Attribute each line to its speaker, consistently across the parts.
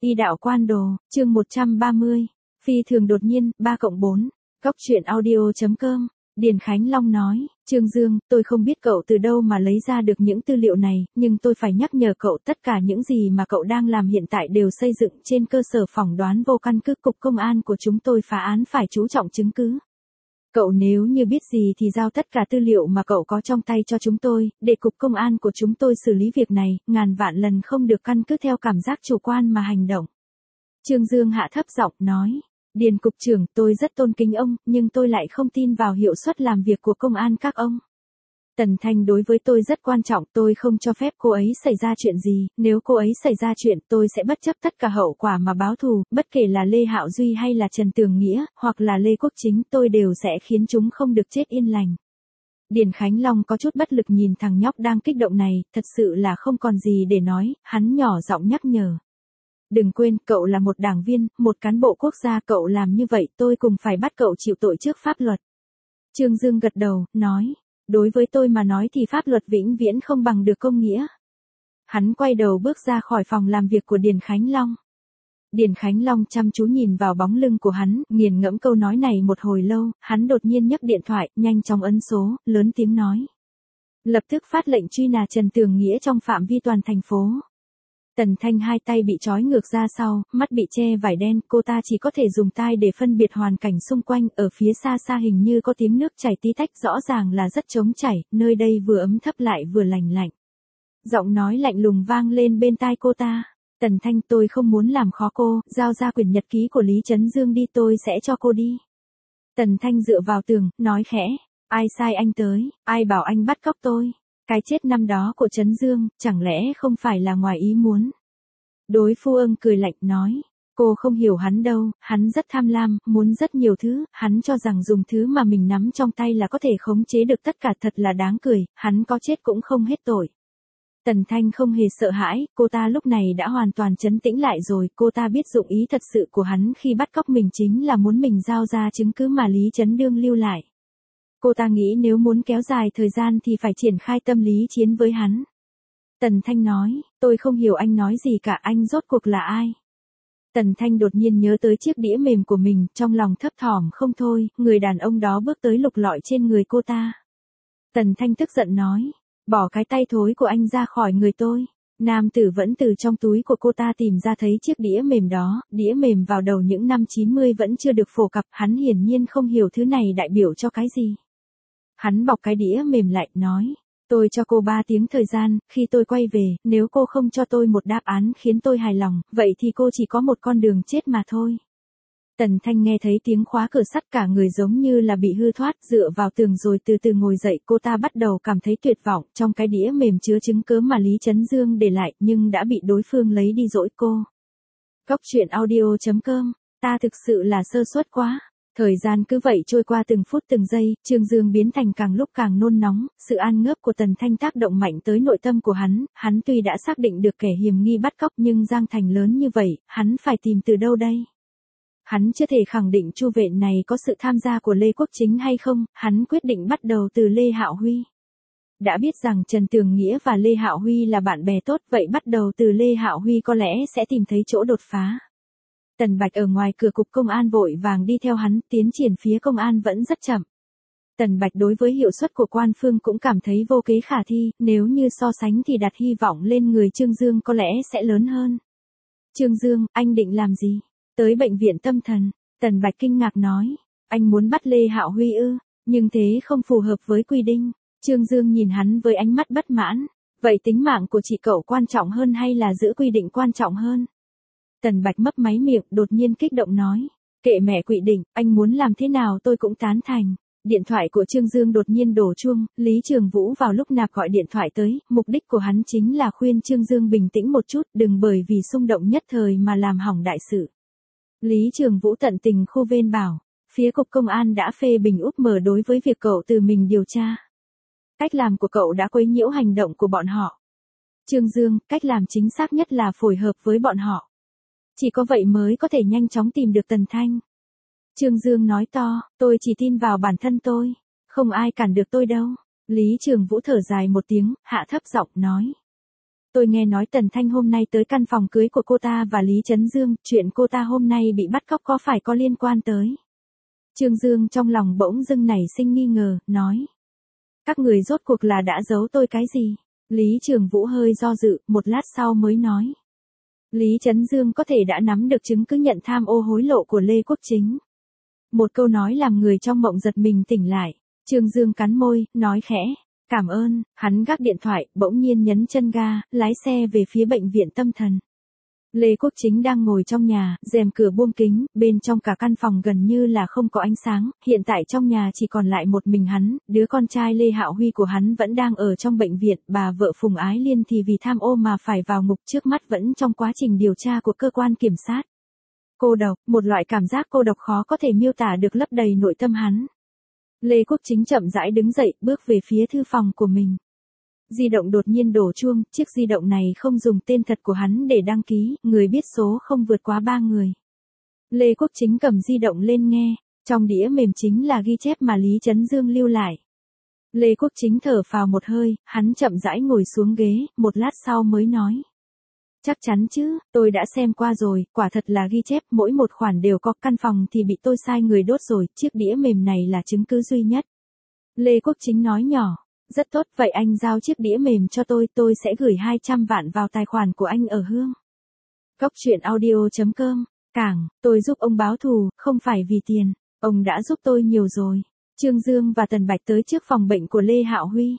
Speaker 1: Y đạo quan đồ, chương 130. Phi thường đột nhiên, 3+4. Góc truyện audio.com. Điền Khánh Long nói, Trương Dương, tôi không biết cậu từ đâu mà lấy ra được những tư liệu này, nhưng tôi phải nhắc nhở cậu tất cả những gì mà cậu đang làm hiện tại đều xây dựng trên cơ sở phỏng đoán vô căn cứ. Cục công an của chúng tôi phá án phải chú trọng chứng cứ. Cậu nếu như biết gì thì giao tất cả tư liệu mà cậu có trong tay cho chúng tôi, để cục công an của chúng tôi xử lý việc này, ngàn vạn lần không được căn cứ theo cảm giác chủ quan mà hành động. Trương Dương hạ thấp giọng nói, Điền cục trưởng, tôi rất tôn kính ông, nhưng tôi lại không tin vào hiệu suất làm việc của công an các ông. Tần Thanh đối với tôi rất quan trọng, tôi không cho phép cô ấy xảy ra chuyện gì, nếu cô ấy xảy ra chuyện tôi sẽ bất chấp tất cả hậu quả mà báo thù, bất kể là Lê Hạo Duy hay là Trần Tường Nghĩa, hoặc là Lê Quốc Chính, tôi đều sẽ khiến chúng không được chết yên lành. Điền Khánh Long có chút bất lực nhìn thằng nhóc đang kích động này, thật sự là không còn gì để nói, hắn nhỏ giọng nhắc nhở. Đừng quên, cậu là một đảng viên, một cán bộ quốc gia, cậu làm như vậy tôi cùng phải bắt cậu chịu tội trước pháp luật. Trương Dương gật đầu, nói. Đối với tôi mà nói thì pháp luật vĩnh viễn không bằng được công nghĩa. Hắn quay đầu bước ra khỏi phòng làm việc của Điền Khánh Long. Điền Khánh Long chăm chú nhìn vào bóng lưng của hắn, nghiền ngẫm câu nói này một hồi lâu, hắn đột nhiên nhấc điện thoại, nhanh chóng ấn số, lớn tiếng nói. Lập tức phát lệnh truy nã Trần Tường Nghĩa trong phạm vi toàn thành phố. Tần Thanh hai tay bị trói ngược ra sau, mắt bị che vải đen, cô ta chỉ có thể dùng tai để phân biệt hoàn cảnh xung quanh, ở phía xa xa hình như có tiếng nước chảy tí tách, rõ ràng là rất trống chảy, nơi đây vừa ấm thấp lại vừa lành lạnh. Giọng nói lạnh lùng vang lên bên tai cô ta. Tần Thanh, tôi không muốn làm khó cô, giao ra quyển nhật ký của Lý Trấn Dương đi, tôi sẽ cho cô đi. Tần Thanh dựa vào tường, nói khẽ, ai sai anh tới, ai bảo anh bắt cóc tôi. Cái chết năm đó của Trấn Dương, chẳng lẽ không phải là ngoài ý muốn? Đối phương cười lạnh nói, cô không hiểu hắn đâu, hắn rất tham lam, muốn rất nhiều thứ, hắn cho rằng dùng thứ mà mình nắm trong tay là có thể khống chế được tất cả, thật là đáng cười, hắn có chết cũng không hết tội. Tần Thanh không hề sợ hãi, cô ta lúc này đã hoàn toàn trấn tĩnh lại rồi, cô ta biết dụng ý thật sự của hắn khi bắt cóc mình chính là muốn mình giao ra chứng cứ mà Lý Trấn Dương lưu lại. Cô ta nghĩ nếu muốn kéo dài thời gian thì phải triển khai tâm lý chiến với hắn. Tần Thanh nói, tôi không hiểu anh nói gì cả, anh rốt cuộc là ai? Tần Thanh đột nhiên nhớ tới chiếc đĩa mềm của mình, trong lòng thấp thỏm không thôi, người đàn ông đó bước tới lục lọi trên người cô ta. Tần Thanh tức giận nói, bỏ cái tay thối của anh ra khỏi người tôi. Nam tử vẫn từ trong túi của cô ta tìm ra thấy chiếc đĩa mềm đó, đĩa mềm vào đầu những năm 90 vẫn chưa được phổ cập, hắn hiển nhiên không hiểu thứ này đại biểu cho cái gì. Hắn bọc cái đĩa mềm lại, nói, tôi cho cô 3 tiếng thời gian, khi tôi quay về, nếu cô không cho tôi một đáp án khiến tôi hài lòng, vậy thì cô chỉ có một con đường chết mà thôi. Tần Thanh nghe thấy tiếng khóa cửa sắt, cả người giống như là bị hư thoát, dựa vào tường rồi từ từ ngồi dậy, cô ta bắt đầu cảm thấy tuyệt vọng, trong cái đĩa mềm chứa chứng cứ mà Lý Trấn Dương để lại, nhưng đã bị đối phương lấy đi dỗi cô. Góc truyện audio.com, ta thực sự là sơ suất quá. Thời gian cứ vậy trôi qua từng phút từng giây, Trương Dương biến thành càng lúc càng nôn nóng, sự an ngớp của Tần Thanh tác động mạnh tới nội tâm của hắn tuy đã xác định được kẻ hiểm nghi bắt cóc nhưng Giang Thành lớn như vậy, hắn phải tìm từ đâu đây? Hắn chưa thể khẳng định Chu Vệ này có sự tham gia của Lê Quốc Chính hay không, hắn quyết định bắt đầu từ Lê Hạo Huy. Đã biết rằng Trần Tường Nghĩa và Lê Hạo Huy là bạn bè tốt, vậy bắt đầu từ Lê Hạo Huy có lẽ sẽ tìm thấy chỗ đột phá. Tần Bạch ở ngoài cửa cục công an vội vàng đi theo hắn, tiến triển phía công an vẫn rất chậm. Tần Bạch đối với hiệu suất của quan phương cũng cảm thấy vô kế khả thi, nếu như so sánh thì đặt hy vọng lên người Trương Dương có lẽ sẽ lớn hơn. Trương Dương, anh định làm gì? Tới bệnh viện tâm thần, Tần Bạch kinh ngạc nói, anh muốn bắt Lê Hạo Huy ư, nhưng thế không phù hợp với quy định. Trương Dương nhìn hắn với ánh mắt bất mãn, vậy tính mạng của chị cậu quan trọng hơn hay là giữ quy định quan trọng hơn? Tần Bạch mấp máy miệng, đột nhiên kích động nói, kệ mẹ quy định, anh muốn làm thế nào tôi cũng tán thành. Điện thoại của Trương Dương đột nhiên đổ chuông, Lý Trường Vũ vào lúc nạp gọi điện thoại tới, mục đích của hắn chính là khuyên Trương Dương bình tĩnh một chút, đừng bởi vì xung động nhất thời mà làm hỏng đại sự. Lý Trường Vũ tận tình khu vên bảo, phía cục công an đã phê bình úp mở đối với việc cậu tự mình điều tra. Cách làm của cậu đã quấy nhiễu hành động của bọn họ. Trương Dương, cách làm chính xác nhất là phối hợp với bọn họ. Chỉ có vậy mới có thể nhanh chóng tìm được Tần Thanh. Trương Dương nói to, tôi chỉ tin vào bản thân tôi, không ai cản được tôi đâu. Lý Trường Vũ thở dài một tiếng, hạ thấp giọng nói. tôi nghe nói Tần Thanh hôm nay tới căn phòng cưới của cô ta và Lý Chấn Dương, chuyện cô ta hôm nay bị bắt cóc có phải có liên quan tới. Trương Dương trong lòng bỗng dưng nảy sinh nghi ngờ, nói. Các người rốt cuộc là đã giấu tôi cái gì? Lý Trường Vũ hơi do dự, một lát sau mới nói. Lý Chấn Dương có thể đã nắm được chứng cứ nhận tham ô hối lộ của Lê Quốc Chính. Một câu nói làm người trong mộng giật mình tỉnh lại. Trương Dương cắn môi, nói khẽ. Cảm ơn, hắn gác điện thoại, bỗng nhiên nhấn chân ga, lái xe về phía bệnh viện tâm thần. Lê Quốc Chính đang ngồi trong nhà, rèm cửa buông kính, bên trong cả căn phòng gần như là không có ánh sáng, hiện tại trong nhà chỉ còn lại một mình hắn, đứa con trai Lê Hạo Huy của hắn vẫn đang ở trong bệnh viện, bà vợ Phùng Ái Liên thì vì tham ô mà phải vào ngục, trước mắt vẫn trong quá trình điều tra của cơ quan kiểm sát. Cô độc, một loại cảm giác cô độc khó có thể miêu tả được lấp đầy nội tâm hắn. Lê Quốc Chính chậm rãi đứng dậy, bước về phía thư phòng của mình. Di động đột nhiên đổ chuông, chiếc di động này không dùng tên thật của hắn để đăng ký, người biết số không vượt quá 3 người. Lê Quốc Chính cầm di động lên nghe, trong đĩa mềm chính là ghi chép mà Lý Chấn Dương lưu lại. Lê Quốc Chính thở phào một hơi, hắn chậm rãi ngồi xuống ghế, một lát sau mới nói. Chắc chắn chứ, tôi đã xem qua rồi, quả thật là ghi chép, mỗi một khoản đều có, căn phòng thì bị tôi sai người đốt rồi, chiếc đĩa mềm này là chứng cứ duy nhất. Lê Quốc Chính nói nhỏ. Rất tốt, vậy anh giao chiếc đĩa mềm cho tôi sẽ gửi 200 vạn vào tài khoản của anh ở Hương. Góc truyện audio.com, Cảng, tôi giúp ông báo thù, không phải vì tiền, ông đã giúp tôi nhiều rồi. Trương Dương và Tần Bạch tới trước phòng bệnh của Lê Hạo Huy.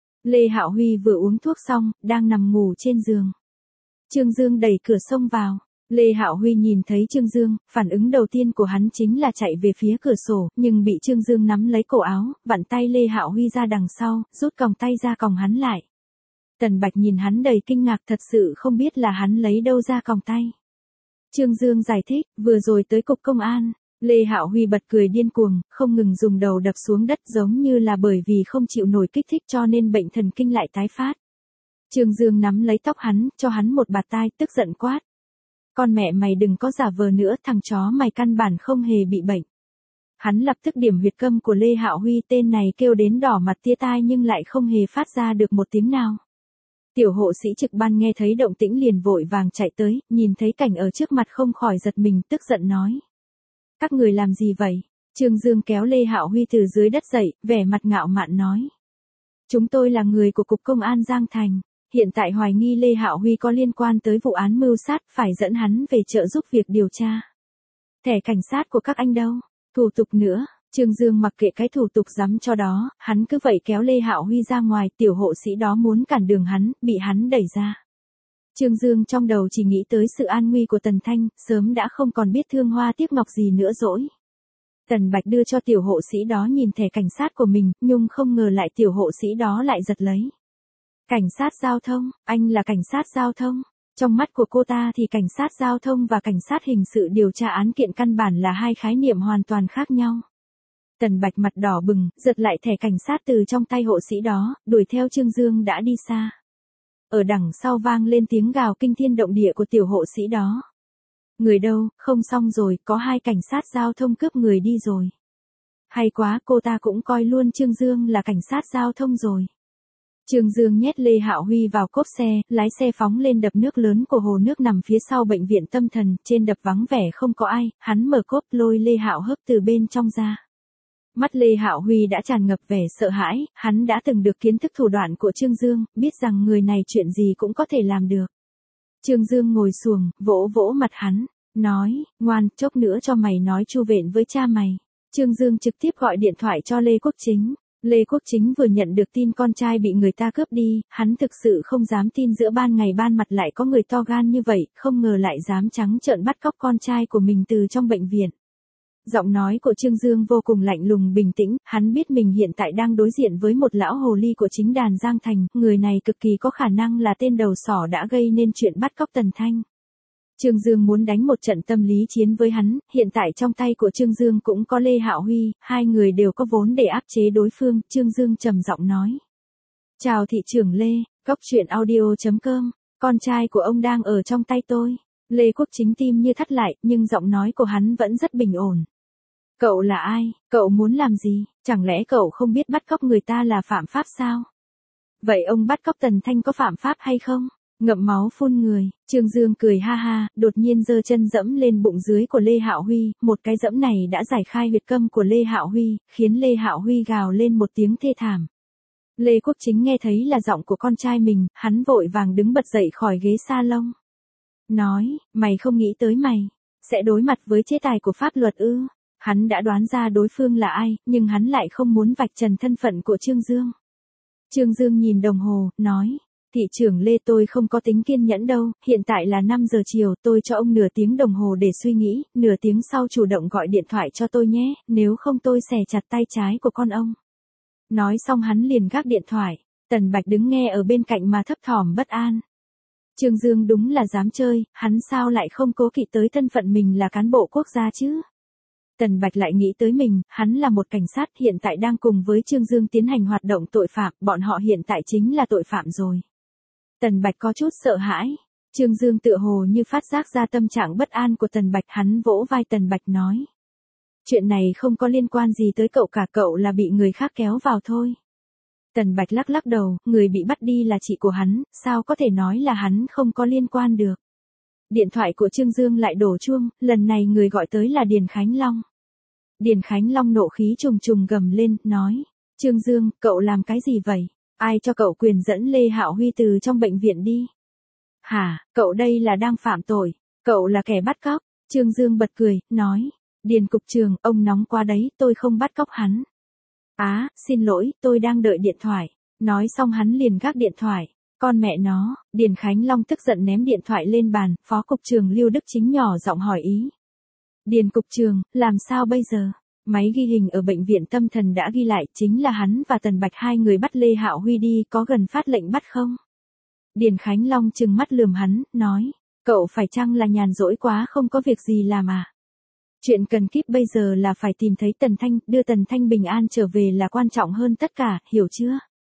Speaker 1: Lê Hạo Huy vừa uống thuốc xong, đang nằm ngủ trên giường. Trương Dương đẩy cửa xông vào. Lê Hạo Huy nhìn thấy Trương Dương, phản ứng đầu tiên của hắn chính là chạy về phía cửa sổ, nhưng bị Trương Dương nắm lấy cổ áo, vặn tay Lê Hạo Huy ra đằng sau, rút còng tay ra còng hắn lại. Tần Bạch nhìn hắn đầy kinh ngạc, thật sự không biết là hắn lấy đâu ra còng tay. Trương Dương giải thích, vừa rồi tới cục công an. Lê Hạo Huy bật cười điên cuồng, không ngừng dùng đầu đập xuống đất, giống như là bởi vì không chịu nổi kích thích cho nên bệnh thần kinh lại tái phát. Trương Dương nắm lấy tóc hắn, cho hắn một bạt tai, tức giận quát. Con mẹ mày đừng có giả vờ nữa, thằng chó mày căn bản không hề bị bệnh. Hắn lập tức điểm huyệt câm của Lê Hạo Huy, tên này kêu đến đỏ mặt tía tai nhưng lại không hề phát ra được một tiếng nào. Tiểu hộ sĩ trực ban nghe thấy động tĩnh liền vội vàng chạy tới, nhìn thấy cảnh ở trước mặt không khỏi giật mình, tức giận nói. Các người làm gì vậy? Trương Dương kéo Lê Hạo Huy từ dưới đất dậy, vẻ mặt ngạo mạn nói. Chúng tôi là người của Cục Công an Giang Thành. Hiện tại hoài nghi Lê Hạo Huy có liên quan tới vụ án mưu sát, phải dẫn hắn về trợ giúp việc điều tra. Thẻ cảnh sát của các anh đâu? Thủ tục nữa. Trương Dương mặc kệ cái thủ tục rắm cho đó, hắn cứ vậy kéo Lê Hạo Huy ra ngoài, tiểu hộ sĩ đó muốn cản đường hắn, bị hắn đẩy ra. Trương Dương trong đầu chỉ nghĩ tới sự an nguy của Tần Thanh, sớm đã không còn biết thương hoa tiếc ngọc gì nữa rồi. Tần Bạch đưa cho tiểu hộ sĩ đó nhìn thẻ cảnh sát của mình, nhưng không ngờ lại tiểu hộ sĩ đó lại giật lấy. Cảnh sát giao thông, anh là cảnh sát giao thông. Trong mắt của cô ta thì cảnh sát giao thông và cảnh sát hình sự điều tra án kiện căn bản là hai khái niệm hoàn toàn khác nhau. Tần Bạch mặt đỏ bừng, giật lại thẻ cảnh sát từ trong tay hộ sĩ đó, đuổi theo Trương Dương đã đi xa. Ở đằng sau vang lên tiếng gào kinh thiên động địa của tiểu hộ sĩ đó. Người đâu, không xong rồi, có hai cảnh sát giao thông cướp người đi rồi. Hay quá, cô ta cũng coi luôn Trương Dương là cảnh sát giao thông rồi. Trương Dương nhét Lê Hạo Huy vào cốp xe, lái xe phóng lên đập nước lớn của hồ nước nằm phía sau bệnh viện tâm thần, trên đập vắng vẻ không có ai, hắn mở cốp lôi Lê Hạo Hấp từ bên trong ra. Mắt Lê Hạo Huy đã tràn ngập vẻ sợ hãi, hắn đã từng được kiến thức thủ đoạn của Trương Dương, biết rằng người này chuyện gì cũng có thể làm được. Trương Dương ngồi xuồng, vỗ vỗ mặt hắn, nói, ngoan, chốc nữa cho mày nói chu vện với cha mày. Trương Dương trực tiếp gọi điện thoại cho Lê Quốc Chính. Lê Quốc Chính vừa nhận được tin con trai bị người ta cướp đi, hắn thực sự không dám tin giữa ban ngày ban mặt lại có người to gan như vậy, không ngờ lại dám trắng trợn bắt cóc con trai của mình từ trong bệnh viện. Giọng nói của Trương Dương vô cùng lạnh lùng bình tĩnh, hắn biết mình hiện tại đang đối diện với một lão hồ ly của chính đàn Giang Thành, người này cực kỳ có khả năng là tên đầu sỏ đã gây nên chuyện bắt cóc Tần Thanh. Trương Dương muốn đánh một trận tâm lý chiến với hắn, hiện tại trong tay của Trương Dương cũng có Lê Hạo Huy, hai người đều có vốn để áp chế đối phương, Trương Dương trầm giọng nói. Chào thị trưởng Lê, góc truyện audio.com, con trai của ông đang ở trong tay tôi. Lê Quốc Chính tim như thắt lại, nhưng giọng nói của hắn vẫn rất bình ổn. Cậu là ai, cậu muốn làm gì, chẳng lẽ cậu không biết bắt cóc người ta là phạm pháp sao? Vậy ông bắt cóc Tần Thanh có phạm pháp hay không? Ngậm máu phun người, Trương Dương cười ha ha, đột nhiên giơ chân dẫm lên bụng dưới của Lê Hạo Huy, một cái dẫm này đã giải khai huyệt câm của Lê Hạo Huy, khiến Lê Hạo Huy gào lên một tiếng thê thảm. Lê Quốc Chính nghe thấy là giọng của con trai mình, hắn vội vàng đứng bật dậy khỏi ghế salon. Nói, mày không nghĩ tới mày sẽ đối mặt với chế tài của pháp luật ư? Hắn đã đoán ra đối phương là ai, nhưng hắn lại không muốn vạch trần thân phận của Trương Dương. Trương Dương nhìn đồng hồ, nói, thị trưởng Lê tôi không có tính kiên nhẫn đâu, hiện tại là 5 giờ chiều, tôi cho ông nửa tiếng đồng hồ để suy nghĩ, nửa tiếng sau chủ động gọi điện thoại cho tôi nhé, nếu không tôi xẻ chặt tay trái của con ông. Nói xong hắn liền gác điện thoại, Tần Bạch đứng nghe ở bên cạnh mà thấp thỏm bất an. Trương Dương đúng là dám chơi, hắn sao lại không cố kỵ tới thân phận mình là cán bộ quốc gia chứ? Tần Bạch lại nghĩ tới mình, hắn là một cảnh sát hiện tại đang cùng với Trương Dương tiến hành hoạt động tội phạm, bọn họ hiện tại chính là tội phạm rồi. Tần Bạch có chút sợ hãi. Trương Dương tựa hồ như phát giác ra tâm trạng bất an của Tần Bạch, hắn vỗ vai Tần Bạch nói. Chuyện này không có liên quan gì tới cậu cả, cậu là bị người khác kéo vào thôi. Tần Bạch lắc lắc đầu, người bị bắt đi là chị của hắn, sao có thể nói là hắn không có liên quan được. Điện thoại của Trương Dương lại đổ chuông, lần này người gọi tới là Điền Khánh Long. Điền Khánh Long nộ khí trùng trùng gầm lên, nói. Trương Dương, cậu làm cái gì vậy? Ai cho cậu quyền dẫn Lê Hạo Huy từ trong bệnh viện đi? Hả, cậu đây là đang phạm tội, cậu là kẻ bắt cóc. Trương Dương bật cười, nói. Điền cục trưởng, ông nóng quá đấy, tôi không bắt cóc hắn. Xin lỗi, tôi đang đợi điện thoại. Nói xong hắn liền gác điện thoại. Con mẹ nó, Điền Khánh Long tức giận ném điện thoại lên bàn, Phó Cục trưởng Lưu Đức Chính nhỏ giọng hỏi ý. Điền Cục trưởng, làm sao bây giờ? Máy ghi hình ở bệnh viện tâm thần đã ghi lại, chính là hắn và Tần Bạch hai người bắt Lê Hạo Huy đi, có gần phát lệnh bắt không? Điền Khánh Long trừng mắt lườm hắn, nói, cậu phải chăng là nhàn rỗi quá không có việc gì làm à? Chuyện cần kíp bây giờ là phải tìm thấy Tần Thanh, đưa Tần Thanh bình an trở về là quan trọng hơn tất cả, hiểu chưa?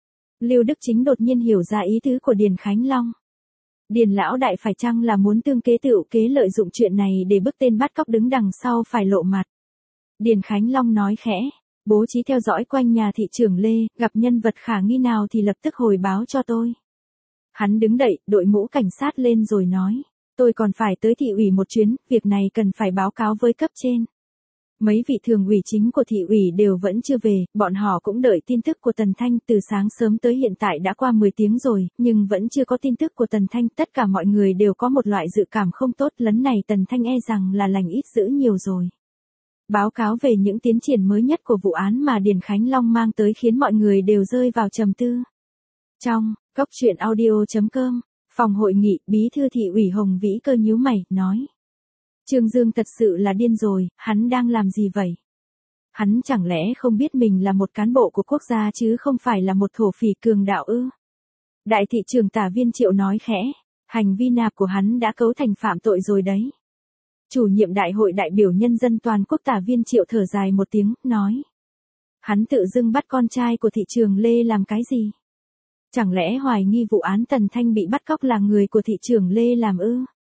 Speaker 1: Lưu Đức Chính đột nhiên hiểu ra ý tứ của Điền Khánh Long. Điền lão đại phải chăng là muốn tương kế tựu kế lợi dụng chuyện này để bức tên bắt cóc đứng đằng sau phải lộ mặt? Điền Khánh Long nói khẽ, bố trí theo dõi quanh nhà thị trưởng Lê, gặp nhân vật khả nghi nào thì lập tức hồi báo cho tôi. Hắn đứng đậy, đội mũ cảnh sát lên rồi nói, tôi còn phải tới thị ủy một chuyến, việc này cần phải báo cáo với cấp trên. Mấy vị thường ủy chính của thị ủy đều vẫn chưa về, bọn họ cũng đợi tin tức của Tần Thanh từ sáng sớm tới hiện tại đã qua 10 tiếng rồi, nhưng vẫn chưa có tin tức của Tần Thanh. Tất cả mọi người đều có một loại dự cảm không tốt, lần này Tần Thanh e rằng là lành ít dữ nhiều rồi. Báo cáo về những tiến triển mới nhất của vụ án mà Điền Khánh Long mang tới khiến mọi người đều rơi vào trầm tư. Trong góc truyện audio.com, phòng hội nghị, bí thư thị ủy Hồng Vĩ Cơ nhíu mày, nói. Trương Dương thật sự là điên rồi, hắn đang làm gì vậy? Hắn chẳng lẽ không biết mình là một cán bộ của quốc gia chứ không phải là một thổ phỉ cường đạo ư? Đại thị trưởng Tả Viên Triệu nói khẽ, hành vi nạp của hắn đã cấu thành phạm tội rồi đấy. Chủ nhiệm Đại hội đại biểu nhân dân toàn quốc Tả Viên Triệu thở dài một tiếng, nói. Hắn tự dưng bắt con trai của thị trưởng Lê làm cái gì? Chẳng lẽ hoài nghi vụ án Tần Thanh bị bắt cóc là người của thị trưởng Lê làm ư?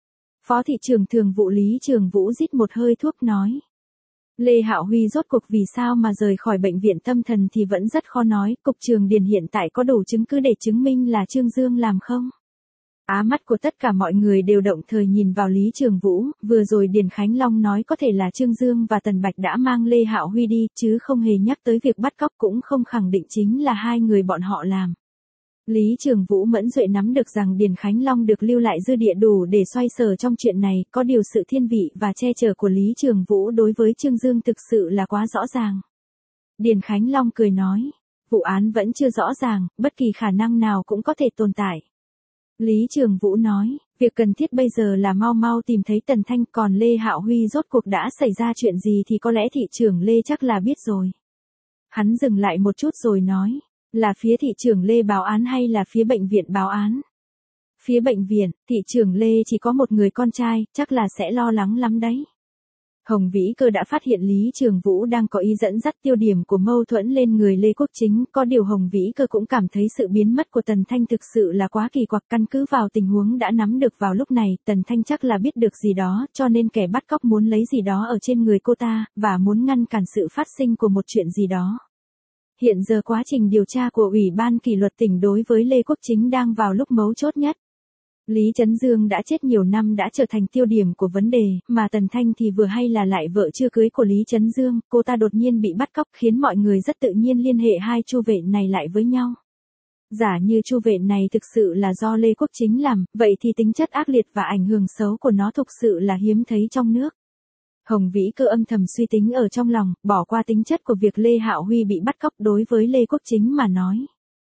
Speaker 1: Phó thị trưởng thường vụ Lý Trường Vũ rít một hơi thuốc nói. Lê Hạo Huy rốt cuộc vì sao mà rời khỏi bệnh viện tâm thần thì vẫn rất khó nói, cục trưởng Điền hiện tại có đủ chứng cứ để chứng minh là Trương Dương làm không? Mắt của tất cả mọi người đều động thời nhìn vào Lý Trường Vũ, vừa rồi Điền Khánh Long nói có thể là Trương Dương và Tần Bạch đã mang Lê Hạo Huy đi, chứ không hề nhắc tới việc bắt cóc, cũng không khẳng định chính là hai người bọn họ làm. Lý Trường Vũ mẫn duệ nắm được rằng Điền Khánh Long được lưu lại dư địa đủ để xoay sở trong chuyện này, có điều sự thiên vị và che chở của Lý Trường Vũ đối với Trương Dương thực sự là quá rõ ràng. Điền Khánh Long cười nói, vụ án vẫn chưa rõ ràng, bất kỳ khả năng nào cũng có thể tồn tại. Lý Trường Vũ nói, việc cần thiết bây giờ là mau mau tìm thấy Tần Thanh, còn Lê Hạo Huy rốt cuộc đã xảy ra chuyện gì thì có lẽ thị trưởng Lê chắc là biết rồi. Hắn dừng lại một chút rồi nói, là phía thị trưởng Lê báo án hay là phía bệnh viện báo án? Phía bệnh viện, thị trưởng Lê chỉ có một người con trai, chắc là sẽ lo lắng lắm đấy. Hồng Vĩ Cơ đã phát hiện Lý Trường Vũ đang có ý dẫn dắt tiêu điểm của mâu thuẫn lên người Lê Quốc Chính, có điều Hồng Vĩ Cơ cũng cảm thấy sự biến mất của Tần Thanh thực sự là quá kỳ quặc, căn cứ vào tình huống đã nắm được vào lúc này, Tần Thanh chắc là biết được gì đó, cho nên kẻ bắt cóc muốn lấy gì đó ở trên người cô ta, và muốn ngăn cản sự phát sinh của một chuyện gì đó. Hiện giờ quá trình điều tra của Ủy ban kỷ luật tỉnh đối với Lê Quốc Chính đang vào lúc mấu chốt nhất. Lý Chấn Dương đã chết nhiều năm đã trở thành tiêu điểm của vấn đề, mà Tần Thanh thì vừa hay là lại vợ chưa cưới của Lý Chấn Dương, cô ta đột nhiên bị bắt cóc khiến mọi người rất tự nhiên liên hệ hai Chu Vệ này lại với nhau. Giả như Chu Vệ này thực sự là do Lê Quốc Chính làm, vậy thì tính chất ác liệt và ảnh hưởng xấu của nó thực sự là hiếm thấy trong nước. Hồng Vĩ Cơ âm thầm suy tính ở trong lòng, bỏ qua tính chất của việc Lê Hạo Huy bị bắt cóc đối với Lê Quốc Chính mà nói.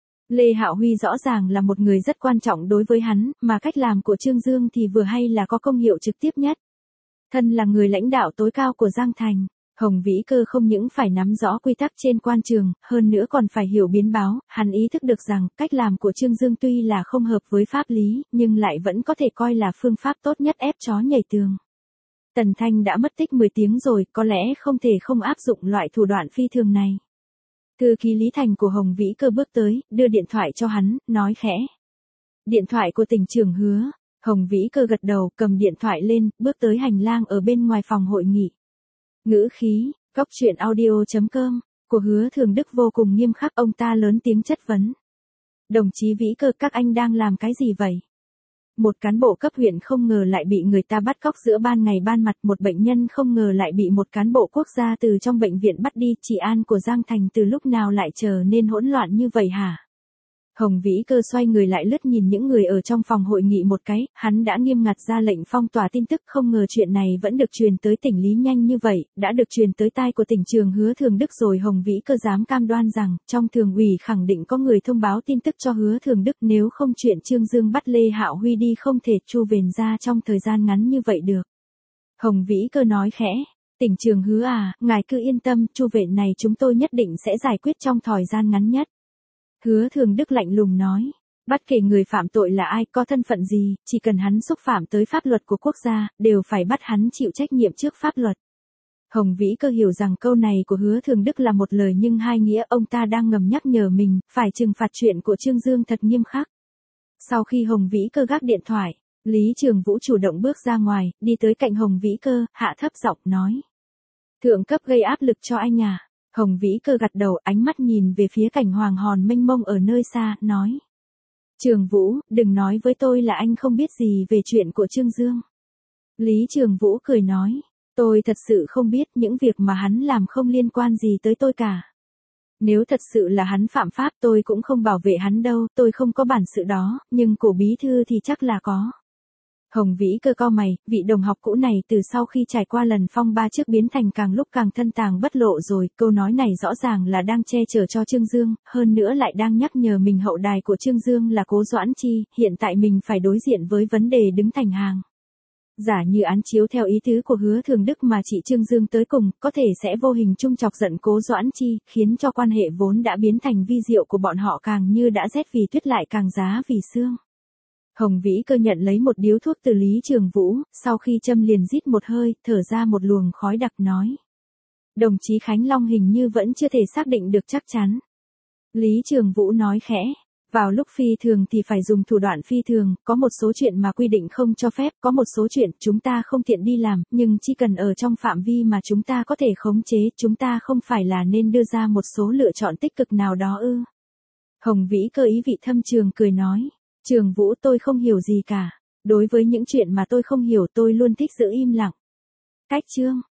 Speaker 1: Lê Hạo Huy rõ ràng là một người rất quan trọng đối với hắn, mà cách làm của Trương Dương thì vừa hay là có công hiệu trực tiếp nhất. Thân là người lãnh đạo tối cao của Giang Thành, Hồng Vĩ Cơ không những phải nắm rõ quy tắc trên quan trường, hơn nữa còn phải hiểu biến báo, hắn ý thức được rằng cách làm của Trương Dương tuy là không hợp với pháp lý, nhưng lại vẫn có thể coi là phương pháp tốt nhất ép chó nhảy tường. Tần Thanh đã mất tích 10 tiếng rồi, có lẽ không thể không áp dụng loại thủ đoạn phi thường này. Thư ký Lý Thành của Hồng Vĩ Cơ bước tới, đưa điện thoại cho hắn, nói khẽ. Điện thoại của tỉnh trưởng Hứa. Hồng Vĩ Cơ gật đầu, cầm điện thoại lên, bước tới hành lang ở bên ngoài phòng hội nghị. Ngữ khí, góc truyện audio.com, của Hứa Thường Đức vô cùng nghiêm khắc, ông ta lớn tiếng chất vấn. Đồng chí Vĩ Cơ, các anh đang làm cái gì vậy? Một cán bộ cấp huyện không ngờ lại bị người ta bắt cóc giữa ban ngày ban mặt, một bệnh nhân không ngờ lại bị một cán bộ quốc gia từ trong bệnh viện bắt đi, trị an của Giang Thành từ lúc nào lại trở nên hỗn loạn như vậy hả? Hồng Vĩ Cơ xoay người lại lướt nhìn những người ở trong phòng hội nghị một cái, hắn đã nghiêm ngặt ra lệnh phong tỏa tin tức, không ngờ chuyện này vẫn được truyền tới tỉnh Lý nhanh như vậy, đã được truyền tới tai của tỉnh trường Hứa Thường Đức rồi. Hồng Vĩ Cơ dám cam đoan rằng, trong thường ủy khẳng định có người thông báo tin tức cho Hứa Thường Đức, nếu không chuyện Trương Dương bắt Lê Hạo Huy đi không thể tru vền ra trong thời gian ngắn như vậy được. Hồng Vĩ Cơ nói khẽ, tỉnh trường Hứa à, ngài cứ yên tâm, Chu Vệ này chúng tôi nhất định sẽ giải quyết trong thời gian ngắn nhất. Hứa Thường Đức lạnh lùng nói, bất kể người phạm tội là ai, có thân phận gì, chỉ cần hắn xúc phạm tới pháp luật của quốc gia, đều phải bắt hắn chịu trách nhiệm trước pháp luật. Hồng Vĩ Cơ hiểu rằng câu này của Hứa Thường Đức là một lời nhưng hai nghĩa, ông ta đang ngầm nhắc nhở mình, phải trừng phạt chuyện của Trương Dương thật nghiêm khắc. Sau khi Hồng Vĩ Cơ gác điện thoại, Lý Trường Vũ chủ động bước ra ngoài, đi tới cạnh Hồng Vĩ Cơ, hạ thấp giọng nói. Thượng cấp gây áp lực cho anh à? Hồng Vĩ Cơ gật đầu, ánh mắt nhìn về phía cảnh hoàng hòn mênh mông ở nơi xa, nói. Trường Vũ, đừng nói với tôi là anh không biết gì về chuyện của Trương Dương. Lý Trường Vũ cười nói, tôi thật sự không biết, những việc mà hắn làm không liên quan gì tới tôi cả. Nếu thật sự là hắn phạm pháp tôi cũng không bảo vệ hắn đâu, tôi không có bản sự đó, nhưng cổ bí thư thì chắc là có. Hồng Vĩ Cơ cau mày, vị đồng học cũ này từ sau khi trải qua lần phong ba trước biến thành càng lúc càng thân tàng bất lộ rồi, câu nói này rõ ràng là đang che chở cho Trương Dương, hơn nữa lại đang nhắc nhở mình hậu đài của Trương Dương là Cố Doãn Chi, hiện tại mình phải đối diện với vấn đề đứng thành hàng. Giả như án chiếu theo ý tứ của Hứa Thường Đức mà chị Trương Dương tới cùng, có thể sẽ vô hình chung chọc giận Cố Doãn Chi, khiến cho quan hệ vốn đã biến thành vi diệu của bọn họ càng như đã rét vì tuyết lại càng giá vì sương. Hồng Vĩ Cơ nhận lấy một điếu thuốc từ Lý Trường Vũ, sau khi châm liền rít một hơi, thở ra một luồng khói đặc nói. Đồng chí Khánh Long hình như vẫn chưa thể xác định được chắc chắn. Lý Trường Vũ nói khẽ, vào lúc phi thường thì phải dùng thủ đoạn phi thường, có một số chuyện mà quy định không cho phép, có một số chuyện chúng ta không tiện đi làm, nhưng chỉ cần ở trong phạm vi mà chúng ta có thể khống chế, chúng ta không phải là nên đưa ra một số lựa chọn tích cực nào đó ư. Hồng Vĩ Cơ ý vị thâm trường cười nói. Trường Vũ, tôi không hiểu gì cả. Đối với những chuyện mà tôi không hiểu tôi luôn thích giữ im lặng. Cách chương.